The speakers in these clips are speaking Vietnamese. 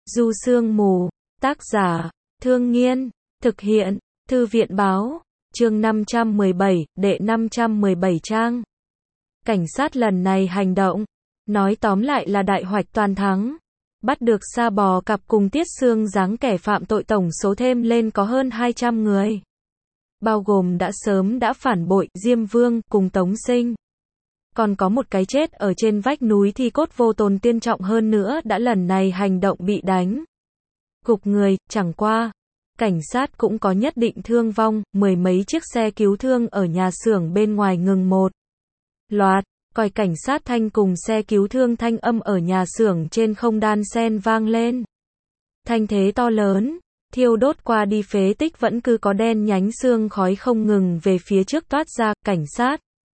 Du Sương Mù, tác giả, Thương Nghiên, thực hiện, Thư viện báo, chương 517, đệ 517 trang. Cảnh sát lần này hành động, nói tóm lại là đại hoạch toàn thắng. Bắt được Sa Bò Cạp cùng Tiết Xương Giáng kẻ phạm tội tổng số thêm lên có hơn 200 người. Bao gồm đã sớm đã phản bội, Diêm Vương, cùng Tống Sinh. Còn có một cái chết ở trên vách núi thi cốt vô tồn tiên trọng hơn nữa đã lần này hành động bị đánh gục người, chẳng qua. Cảnh sát cũng có nhất định thương vong, mười mấy chiếc xe cứu thương ở nhà xưởng bên ngoài ngừng một loạt, còi cảnh sát thanh cùng xe cứu thương thanh âm ở nhà xưởng trên không đan sen vang lên. Thanh thế to lớn, thiêu đốt qua đi phế tích vẫn cứ có đen nhánh xương khói không ngừng về phía trước toát ra, cảnh sát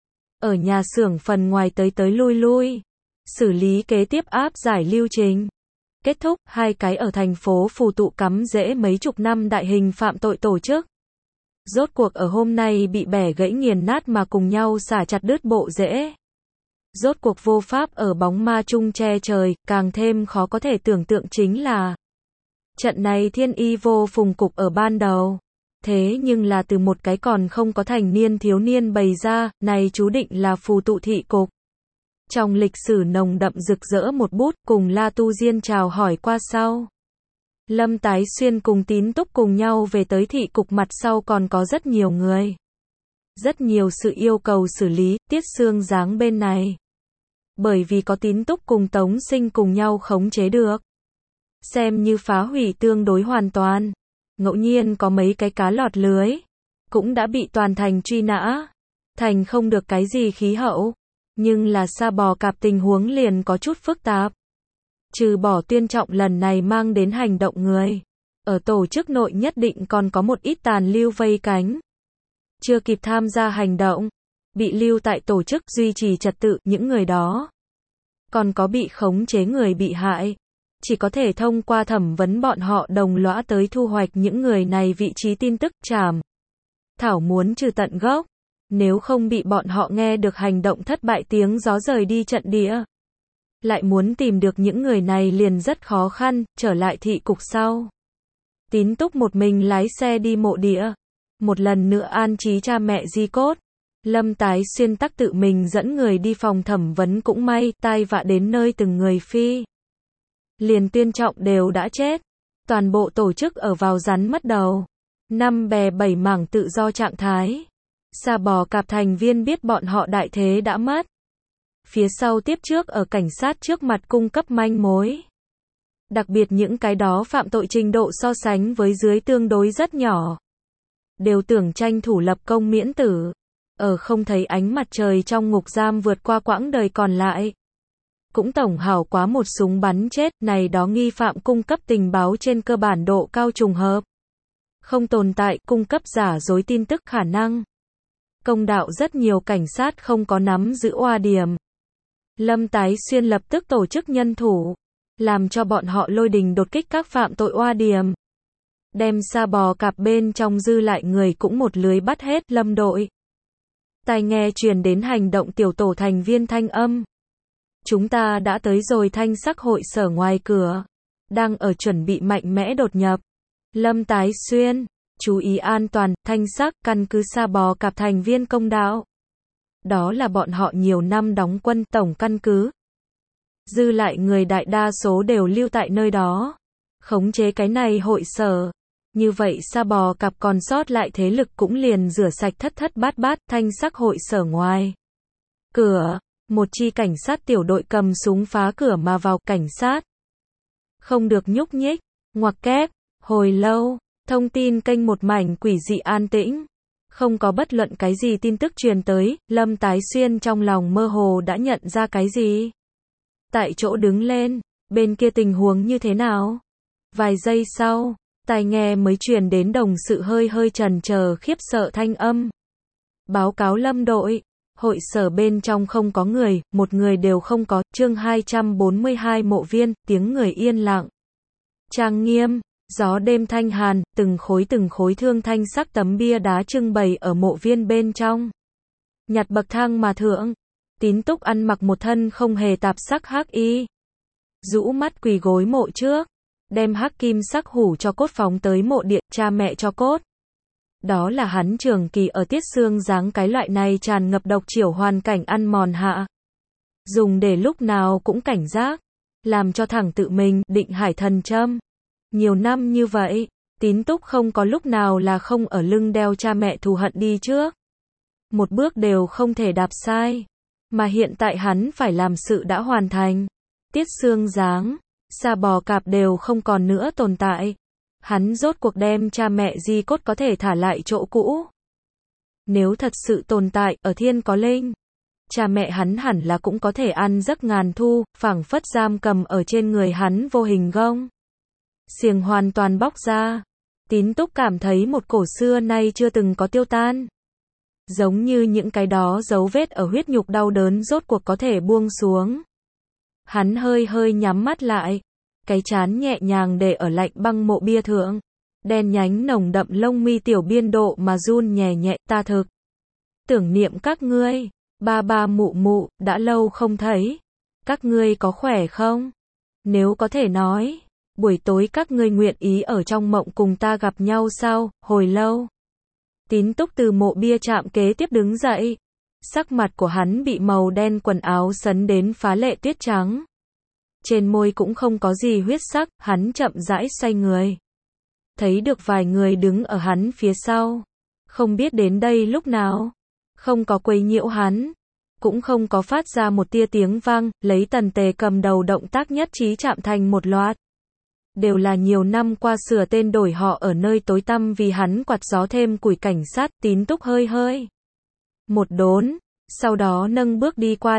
ở nhà xưởng phần ngoài tới lui lui, xử lý kế tiếp áp giải lưu trình. Kết thúc, hai cái ở thành phố phù tụ cắm rễ mấy chục năm đại hình phạm tội tổ chức. Rốt cuộc ở hôm nay bị bẻ gãy nghiền nát mà cùng nhau xả chặt đứt bộ rễ. Rốt cuộc vô pháp ở bóng ma chung che trời, càng thêm khó có thể tưởng tượng chính là trận này thiên y vô phùng cục ở ban đầu. Thế nhưng là từ một cái còn không có thành niên thiếu niên bày ra, này chú định là phù tụ thị cục. Trong lịch sử nồng đậm rực rỡ một bút, cùng La Tu Diên chào hỏi qua sau. Lâm Tái Xuyên cùng Tín Túc cùng nhau về tới thị cục, mặt sau còn có rất nhiều người. Rất nhiều sự yêu cầu xử lý, Tiết Xương Giáng bên này. Bởi vì có Tín Túc cùng Tống Sinh cùng nhau khống chế được. Xem như phá hủy tương đối hoàn toàn. Ngẫu nhiên có mấy cái cá lọt lưới. Cũng đã bị toàn thành truy nã. Thành không được cái gì khí hậu. Nhưng là Sa Bò Cạp tình huống liền có chút phức tạp. Trừ bỏ Tuyên Trọng lần này mang đến hành động người. Ở tổ chức nội nhất định còn có một ít tàn lưu vây cánh. Chưa kịp tham gia hành động. Bị lưu tại tổ chức duy trì trật tự, những người đó. Còn có bị khống chế người bị hại. Chỉ có thể thông qua thẩm vấn bọn họ đồng lõa tới thu hoạch những người này vị trí tin tức trảm. Thảo muốn trừ tận gốc. Nếu không bị bọn họ nghe được hành động thất bại tiếng gió rời đi trận địa. Lại muốn tìm được những người này liền rất khó khăn, trở lại thị cục sau. Tín Túc một mình lái xe đi mộ địa. Một lần nữa an trí cha mẹ di cốt. Lâm Tái Xuyên tắc tự mình dẫn người đi phòng thẩm vấn, cũng may, tai vạ đến nơi từng người phi. Liền Tuyên Trọng đều đã chết. Toàn bộ tổ chức ở vào rắn mất đầu. 5 bè 7 mảng tự do trạng thái. Sa Bò Cạp thành viên biết bọn họ đại thế đã mất. Phía sau tiếp trước ở cảnh sát trước mặt cung cấp manh mối. Đặc biệt những cái đó phạm tội trình độ so sánh với dưới tương đối rất nhỏ. Đều tưởng tranh thủ lập công miễn tử. Ở không thấy ánh mặt trời trong ngục giam vượt qua quãng đời còn lại. Cũng tổng hảo quá một súng bắn chết, này đó nghi phạm cung cấp tình báo trên cơ bản độ cao trùng hợp. Không tồn tại cung cấp giả dối tin tức khả năng. Công đạo rất nhiều cảnh sát không có nắm giữ oa điểm. Lâm Tái Xuyên lập tức tổ chức nhân thủ, làm cho bọn họ lôi đình đột kích các phạm tội oa điểm. Đem Sa Bò Cạp bên trong dư lại người cũng một lưới bắt hết. Lâm đội. Tai nghe truyền đến hành động tiểu tổ thành viên thanh âm. Chúng ta đã tới rồi, Thanh Sắc hội sở ngoài cửa. Đang ở chuẩn bị mạnh mẽ đột nhập. Lâm Tái Xuyên. Chú ý an toàn, Thanh Sắc, căn cứ Sa Bò Cạp thành viên công đạo. Đó là bọn họ nhiều năm đóng quân tổng căn cứ. Dư lại người đại đa số đều lưu tại nơi đó. Khống chế cái này hội sở. Như vậy Sa Bò Cạp còn sót lại thế lực cũng liền rửa sạch thất thất bát bát. Thanh Sắc hội sở ngoài cửa. Một chi cảnh sát tiểu đội cầm súng phá cửa mà vào. Cảnh sát không được nhúc nhích. Ngoặc kép. Hồi lâu. Thông tin kênh một mảnh quỷ dị an tĩnh. Không có bất luận cái gì tin tức truyền tới. Lâm Tái Xuyên trong lòng mơ hồ đã nhận ra cái gì. Tại chỗ đứng lên. Bên kia tình huống như thế nào? Vài giây sau, tai nghe mới truyền đến đồng sự hơi hơi chần chờ khiếp sợ thanh âm. Báo cáo Lâm đội. Hội sở bên trong không có người, một người đều không có. Chương 242 mộ viên, tiếng người yên lặng. Trang nghiêm. Gió đêm thanh hàn, từng khối thương thanh sắc tấm bia đá trưng bày ở mộ viên bên trong. Nhặt bậc thang mà thượng. Tín Túc ăn mặc một thân không hề tạp sắc hắc y. Rũ mắt quỳ gối mộ trước. đem hắc kim sắc hủ cho cốt phóng tới mộ địa, cha mẹ cho cốt. Đó là hắn trường kỳ ở Tiết Xương Giáng cái loại này tràn ngập độc chiểu hoàn cảnh ăn mòn hạ. Dùng để lúc nào cũng cảnh giác, làm cho thẳng tự mình định hải thần châm. Nhiều năm như vậy, Tín Túc không có lúc nào là không ở lưng đeo cha mẹ thù hận đi trước. Một bước đều không thể đạp sai. Mà hiện tại hắn phải làm sự đã hoàn thành. Tiết Xương Giáng, Sa Bò Cạp đều không còn nữa tồn tại. Hắn rốt cuộc đem cha mẹ di cốt có thể thả lại chỗ cũ. Nếu thật sự tồn tại ở thiên có linh, cha mẹ hắn hẳn là cũng có thể ăn giấc ngàn thu, phảng phất giam cầm ở trên người hắn vô hình gông xiềng hoàn toàn bóc ra. Tín Túc cảm thấy một cổ xưa nay chưa từng có tiêu tan. Giống như những cái đó dấu vết ở huyết nhục đau đớn rốt cuộc có thể buông xuống. Hắn hơi hơi nhắm mắt lại, cái trán nhẹ nhàng để ở lạnh băng mộ bia thượng. Đen nhánh nồng đậm lông mi tiểu biên độ mà run nhẹ nhẹ, ta thực tưởng niệm các ngươi, ba ba mụ mụ, đã lâu không thấy. Các ngươi có khỏe không? Nếu có thể nói, buổi tối các ngươi nguyện ý ở trong mộng cùng ta gặp nhau sao? Hồi lâu. Tín Túc từ mộ bia chạm kế tiếp đứng dậy. Sắc mặt của hắn bị màu đen quần áo sấn đến phá lệ tuyết trắng. Trên môi cũng không có gì huyết sắc, hắn chậm rãi xoay người. Thấy được vài người đứng ở hắn phía sau. Không biết đến đây lúc nào. Không có quấy nhiễu hắn. Cũng không có phát ra một tia tiếng vang, lấy Tần Tề cầm đầu động tác nhất trí chạm thành một loạt. Đều là nhiều năm qua sửa tên đổi họ ở nơi tối tăm vì hắn quạt gió thêm củi cảnh sát. Tín Túc hơi hơi một đốn, sau đó nâng bước đi qua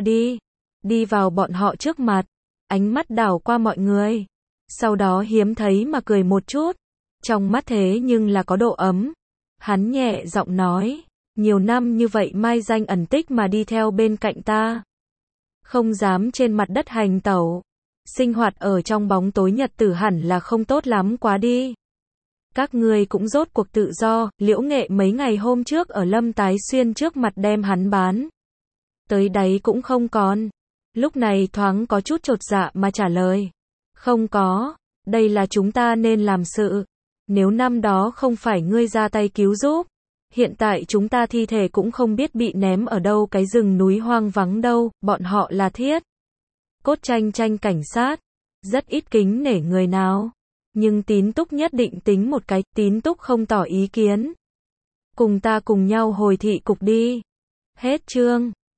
đi vào bọn họ trước mặt, ánh mắt đảo qua mọi người, sau đó hiếm thấy mà cười một chút, trong mắt thế nhưng là có độ ấm. Hắn nhẹ giọng nói, nhiều năm như vậy mai danh ẩn tích mà đi theo bên cạnh ta, không dám trên mặt đất hành tẩu, sinh hoạt ở trong bóng tối nhật tử hẳn là không tốt lắm quá đi. Các ngươi cũng rốt cuộc tự do. Liễu Nghệ mấy ngày hôm trước ở Lâm Tái Xuyên trước mặt đem hắn bán tới đáy cũng không còn. Lúc này thoáng có chút chột dạ mà trả lời, không có, đây là chúng ta nên làm sự. Nếu năm đó không phải ngươi ra tay cứu giúp, hiện tại chúng ta thi thể cũng không biết bị ném ở đâu cái rừng núi hoang vắng đâu. Bọn họ là thiết cốt tranh cảnh sát, rất ít kính nể người nào. Nhưng Tín Túc nhất định tính một cái. Tín Túc không tỏ ý kiến. Cùng ta cùng nhau hồi thị cục đi. Hết chương.